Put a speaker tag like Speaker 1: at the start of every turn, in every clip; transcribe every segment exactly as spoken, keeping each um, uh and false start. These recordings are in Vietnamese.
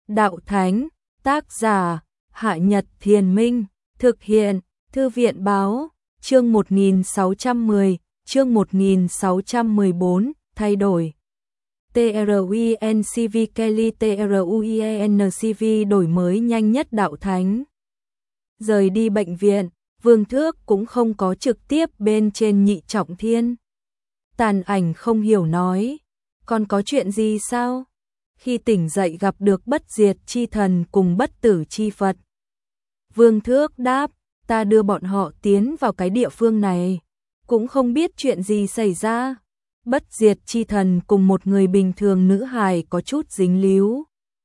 Speaker 1: Đạo Thánh, tác giả, Hạ Nhật Thiền Minh, thực hiện, Thư viện Báo, chương một nghìn sáu trăm mười, chương một nghìn sáu trăm mười bốn, thay đổi. TRUINCV Kelly TRUIENCV đổi mới nhanh nhất Đạo Thánh. Rời đi bệnh viện, Vương Thước cũng không có trực tiếp bên trên Nhị Trọng Thiên. Tàn Ảnh không hiểu nói, còn có chuyện gì sao? Khi tỉnh dậy gặp được Bất Diệt Chi Thần cùng Bất Tử Chi Phật. Vương Thước đáp, ta đưa bọn họ tiến vào cái địa phương này, cũng không biết chuyện gì xảy ra. Bất Diệt Chi Thần cùng một người bình thường nữ hài có chút dính líu.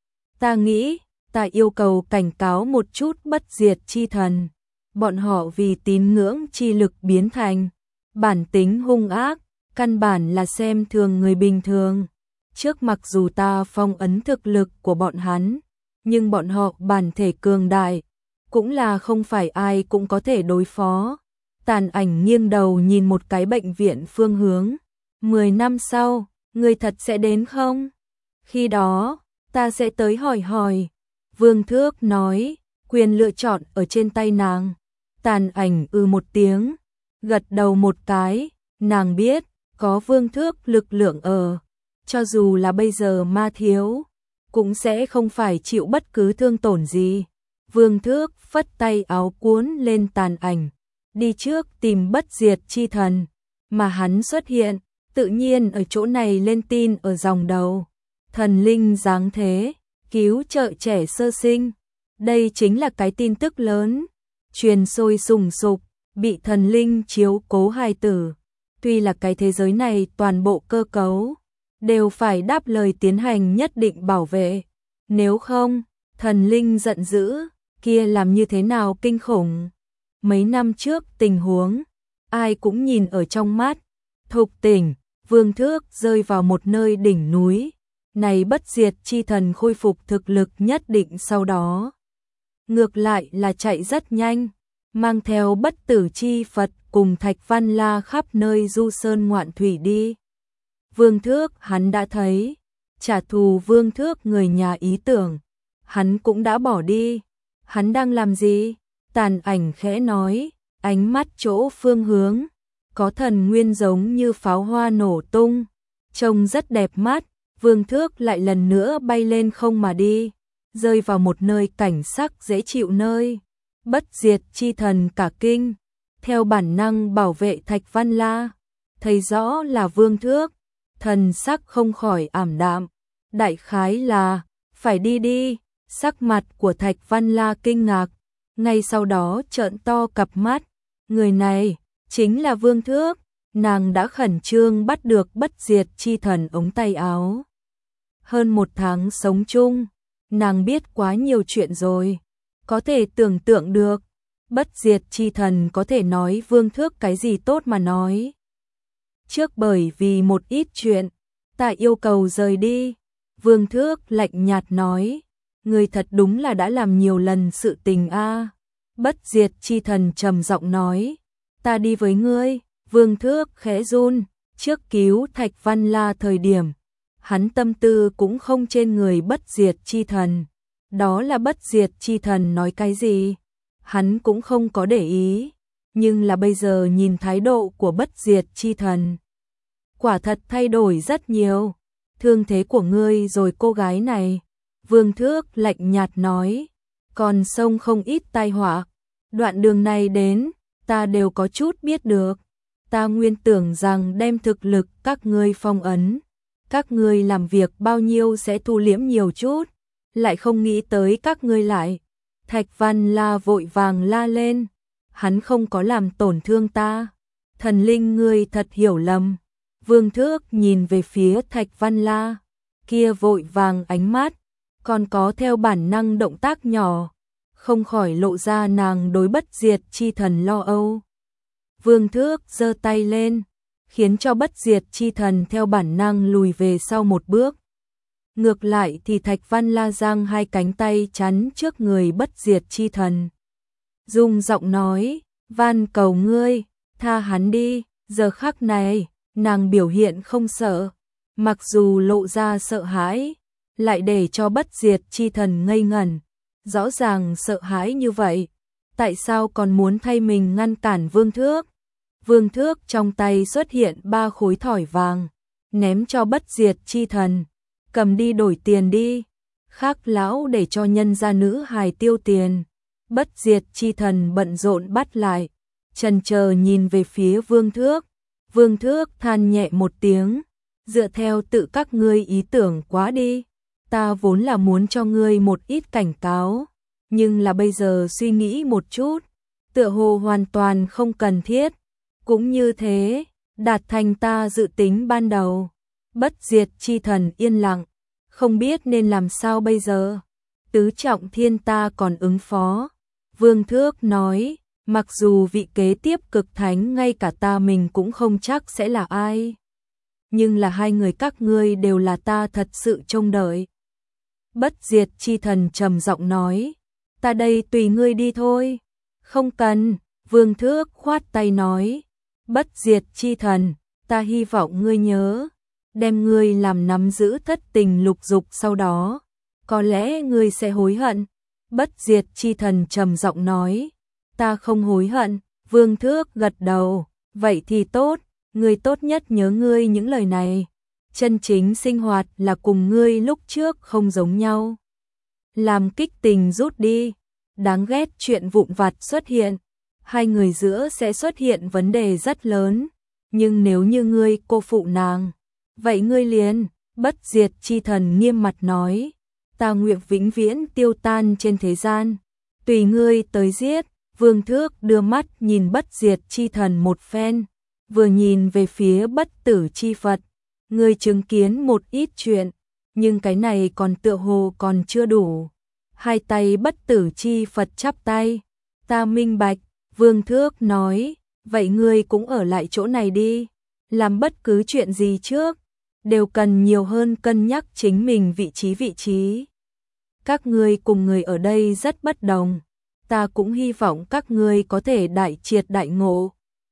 Speaker 1: Ta nghĩ, ta yêu cầu cảnh cáo một chút Bất Diệt Chi Thần. Bọn họ vì tín ngưỡng chi lực biến thành bản tính hung ác, căn bản là xem thường người bình thường. Trước mặc dù ta phong ấn thực lực của bọn hắn, nhưng bọn họ bản thể cường đại, cũng là không phải ai cũng có thể đối phó. Tàn Ảnh nghiêng đầu nhìn một cái bệnh viện phương hướng. Mười năm sau, người thật sẽ đến không? Khi đó, ta sẽ tới hỏi hỏi. Vương Thước nói, quyền lựa chọn ở trên tay nàng. Tàn Ảnh ư một tiếng, gật đầu một cái, nàng biết, có Vương Thước lực lượng ở. Cho dù là bây giờ ma thiếu, cũng sẽ không phải chịu bất cứ thương tổn gì. Vương Thước phất tay áo cuốn lên Tàn Ảnh, đi trước tìm Bất Diệt Chi Thần, mà hắn xuất hiện, tự nhiên ở chỗ này lên tin ở dòng đầu. Thần linh giáng thế, cứu trợ trẻ sơ sinh. Đây chính là cái tin tức lớn, truyền sôi sùng sục, bị thần linh chiếu cố hài tử. Tuy là cái thế giới này toàn bộ cơ cấu đều phải đáp lời tiến hành nhất định bảo vệ. Nếu không, thần linh giận dữ, kia làm như thế nào kinh khủng. Mấy năm trước tình huống, ai cũng nhìn ở trong mắt. Thục tỉnh, Vương Thước rơi vào một nơi đỉnh núi. Này Bất Diệt Chi Thần khôi phục thực lực nhất định sau đó. Ngược lại là chạy rất nhanh, mang theo Bất Tử Chi Phật cùng Thạch Văn La khắp nơi du sơn ngoạn thủy đi. Vương Thước hắn đã thấy, trả thù Vương Thước người nhà ý tưởng, hắn cũng đã bỏ đi. Hắn đang làm gì? Tàn Ảnh khẽ nói, ánh mắt chỗ phương hướng, có thần nguyên giống như pháo hoa nổ tung, trông rất đẹp mắt. Vương Thước lại lần nữa bay lên không mà đi, rơi vào một nơi cảnh sắc dễ chịu nơi. Bất Diệt Chi Thần cả kinh, theo bản năng bảo vệ Thạch Văn La, thấy rõ là Vương Thước, thần sắc không khỏi ảm đạm. Đại khái là, phải đi đi. Sắc mặt của Thạch Văn La kinh ngạc, ngay sau đó trợn to cặp mắt. Người này, chính là Vương Thước. Nàng đã khẩn trương bắt được Bất Diệt Chi Thần ống tay áo. Hơn một tháng sống chung, nàng biết quá nhiều chuyện rồi. Có thể tưởng tượng được, Bất Diệt Chi Thần có thể nói Vương Thước cái gì tốt mà nói. Trước bởi vì một ít chuyện, ta yêu cầu rời đi. Vương Thước lạnh nhạt nói, người thật đúng là đã làm nhiều lần sự tình a. Bất Diệt Chi Thần trầm giọng nói, ta đi với ngươi. Vương Thước khẽ run, trước cứu Thạch Văn La thời điểm, hắn tâm tư cũng không trên người Bất Diệt Chi Thần. Đó là Bất Diệt Chi Thần nói cái gì, hắn cũng không có để ý. Nhưng là bây giờ nhìn thái độ của Bất Diệt Chi Thần, quả thật thay đổi rất nhiều. Thương thế của ngươi rồi cô gái này. Vương Thước lạnh nhạt nói, còn sông không ít tai họa. Đoạn đường này đến, ta đều có chút biết được. Ta nguyên tưởng rằng đem thực lực các ngươi phong ấn, các ngươi làm việc bao nhiêu sẽ thu liễm nhiều chút, lại không nghĩ tới các ngươi lại. Thạch Văn La vội vàng la lên, hắn không có làm tổn thương ta. Thần linh ngươi thật hiểu lầm. Vương Thước nhìn về phía Thạch Văn La, kia vội vàng ánh mắt, còn có theo bản năng động tác nhỏ, không khỏi lộ ra nàng đối Bất Diệt Chi Thần lo âu. Vương Thước giơ tay lên, khiến cho Bất Diệt Chi Thần theo bản năng lùi về sau một bước. Ngược lại thì Thạch Văn La giang hai cánh tay chắn trước người Bất Diệt Chi Thần. Dung giọng nói, van cầu ngươi, tha hắn đi. Giờ khắc này, nàng biểu hiện không sợ, mặc dù lộ ra sợ hãi, lại để cho bất diệt chi thần ngây ngẩn. Rõ ràng sợ hãi như vậy, tại sao còn muốn thay mình ngăn cản Vương Thước? Vương Thước trong tay xuất hiện ba khối thỏi vàng, ném cho bất diệt chi thần. Cầm đi đổi tiền đi, khác lão để cho nhân gia nữ hài tiêu tiền. Bất diệt chi thần bận rộn bắt lại, chần chờ nhìn về phía Vương Thước. Vương Thước than nhẹ một tiếng, dựa theo tự các ngươi ý tưởng quá đi. Ta vốn là muốn cho ngươi một ít cảnh cáo, nhưng là bây giờ suy nghĩ một chút, tựa hồ hoàn toàn không cần thiết. Cũng như thế, đạt thành ta dự tính ban đầu. Bất diệt chi thần yên lặng, không biết nên làm sao bây giờ. Tứ trọng thiên ta còn ứng phó. Vương Thước nói, mặc dù vị kế tiếp cực thánh ngay cả ta mình cũng không chắc sẽ là ai. Nhưng là hai người các ngươi đều là ta thật sự trông đợi. Bất diệt chi thần trầm giọng nói, ta đây tùy ngươi đi thôi. Không cần, Vương Thước khoát tay nói, bất diệt chi thần, ta hy vọng ngươi nhớ, đem ngươi làm nắm giữ thất tình lục dục sau đó, có lẽ ngươi sẽ hối hận. Bất diệt chi thần trầm giọng nói, ta không hối hận. Vương Thước gật đầu, vậy thì tốt, ngươi tốt nhất nhớ ngươi những lời này. Chân chính sinh hoạt là cùng ngươi lúc trước không giống nhau. Làm kích tình rút đi, đáng ghét chuyện vụn vặt xuất hiện, hai người giữa sẽ xuất hiện vấn đề rất lớn, nhưng nếu như ngươi cô phụ nàng, vậy ngươi liền. Bất diệt chi thần nghiêm mặt nói, ta nguyện vĩnh viễn tiêu tan trên thế gian, tùy ngươi tới giết. Vương Thước đưa mắt nhìn bất diệt chi thần một phen, vừa nhìn về phía bất tử chi Phật, ngươi chứng kiến một ít chuyện, nhưng cái này còn tựa hồ còn chưa đủ. Hai tay bất tử chi Phật chắp tay, ta minh bạch. Vương Thước nói, vậy ngươi cũng ở lại chỗ này đi, làm bất cứ chuyện gì trước, đều cần nhiều hơn cân nhắc chính mình vị trí vị trí. Các ngươi cùng người ở đây rất bất đồng, ta cũng hy vọng các ngươi có thể đại triệt đại ngộ.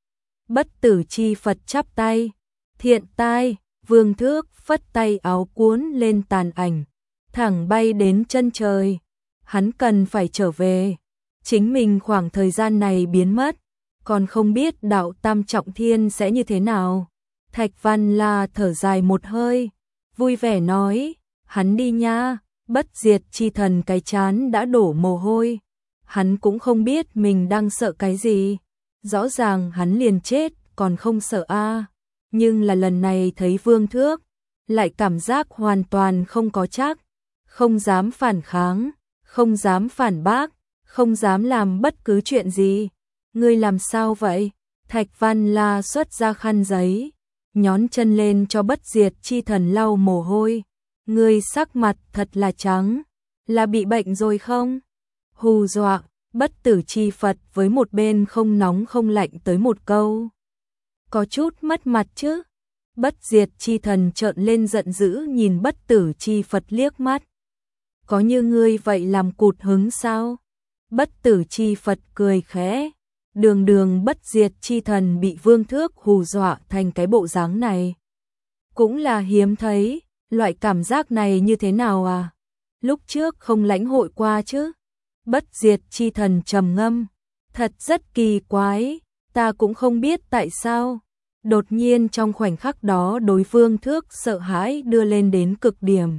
Speaker 1: Bất tử chi Phật chắp tay, thiện tai. Vương Thước phất tay áo cuốn lên tàn ảnh, thẳng bay đến chân trời. Hắn cần phải trở về, chính mình khoảng thời gian này biến mất, còn không biết đạo tam trọng thiên sẽ như thế nào. Thạch Văn La thở dài một hơi, vui vẻ nói, hắn đi nha. Bất diệt chi thần cái chán đã đổ mồ hôi, hắn cũng không biết mình đang sợ cái gì. Rõ ràng hắn liền chết còn không sợ a. Nhưng là lần này thấy Vương Thước, lại cảm giác hoàn toàn không có chắc, không dám phản kháng, không dám phản bác, không dám làm bất cứ chuyện gì. Ngươi làm sao vậy? Thạch Văn La xuất ra khăn giấy, nhón chân lên cho bất diệt chi thần lau mồ hôi. Ngươi sắc mặt thật là trắng, là bị bệnh rồi không? Hù dọa. Bất tử chi Phật với một bên không nóng không lạnh tới một câu, có chút mất mặt chứ. Bất diệt chi thần trợn lên giận dữ nhìn bất tử chi Phật liếc mắt, có như ngươi vậy làm cụt hứng sao? Bất tử chi Phật cười khẽ, đường đường bất diệt chi thần bị Vương Thước hù dọa thành cái bộ dáng này, cũng là hiếm thấy. Loại cảm giác này như thế nào à? Lúc trước không lãnh hội qua chứ? Bất diệt chi thần trầm ngâm, thật rất kỳ quái, ta cũng không biết tại sao. Đột nhiên trong khoảnh khắc đó đối Vương Thước sợ hãi đưa lên đến cực điểm.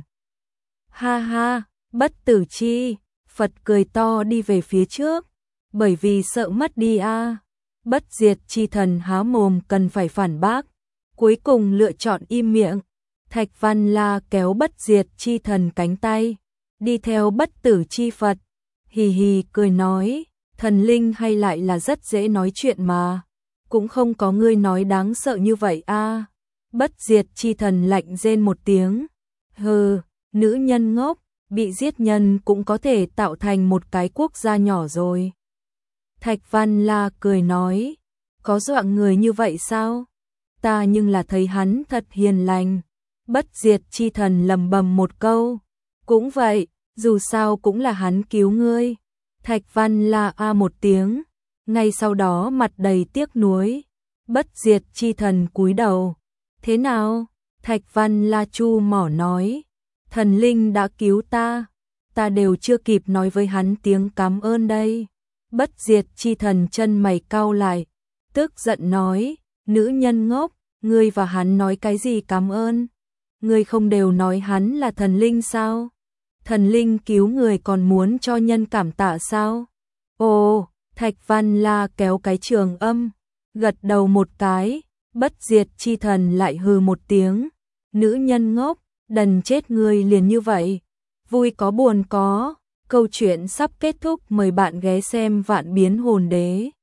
Speaker 1: Ha ha, bất tử chi Phật cười to đi về phía trước, bởi vì sợ mất đi a. À. Bất diệt chi thần há mồm cần phải phản bác, cuối cùng lựa chọn im miệng. Thạch Văn La kéo bất diệt chi thần cánh tay, đi theo bất tử chi Phật, hì hì cười nói, thần linh hay lại là rất dễ nói chuyện mà, cũng không có ngươi nói đáng sợ như vậy a. À. Bất diệt chi thần lạnh rên một tiếng, hừ, nữ nhân ngốc, bị giết nhân cũng có thể tạo thành một cái quốc gia nhỏ rồi. Thạch Văn La cười nói, có dọa người như vậy sao? Ta nhưng là thấy hắn thật hiền lành. Bất diệt chi thần lầm bầm một câu, cũng vậy, dù sao cũng là hắn cứu ngươi. Thạch Văn La a một tiếng, ngay sau đó mặt đầy tiếc nuối. Bất diệt chi thần cúi đầu, thế nào? Thạch Văn La chu mỏ nói, thần linh đã cứu ta, ta đều chưa kịp nói với hắn tiếng cảm ơn đây. Bất diệt chi thần chân mày cau lại, tức giận nói, nữ nhân ngốc, ngươi và hắn nói cái gì cảm ơn? Ngươi không đều nói hắn là thần linh sao? Thần linh cứu người còn muốn cho nhân cảm tạ sao? Ồ, Thạch Văn La kéo cái trường âm, gật đầu một cái, bất diệt chi thần lại hừ một tiếng, nữ nhân ngốc, đần chết ngươi liền như vậy. Vui có buồn có, câu chuyện sắp kết thúc, mời bạn ghé xem Vạn Biến Hồn Đế.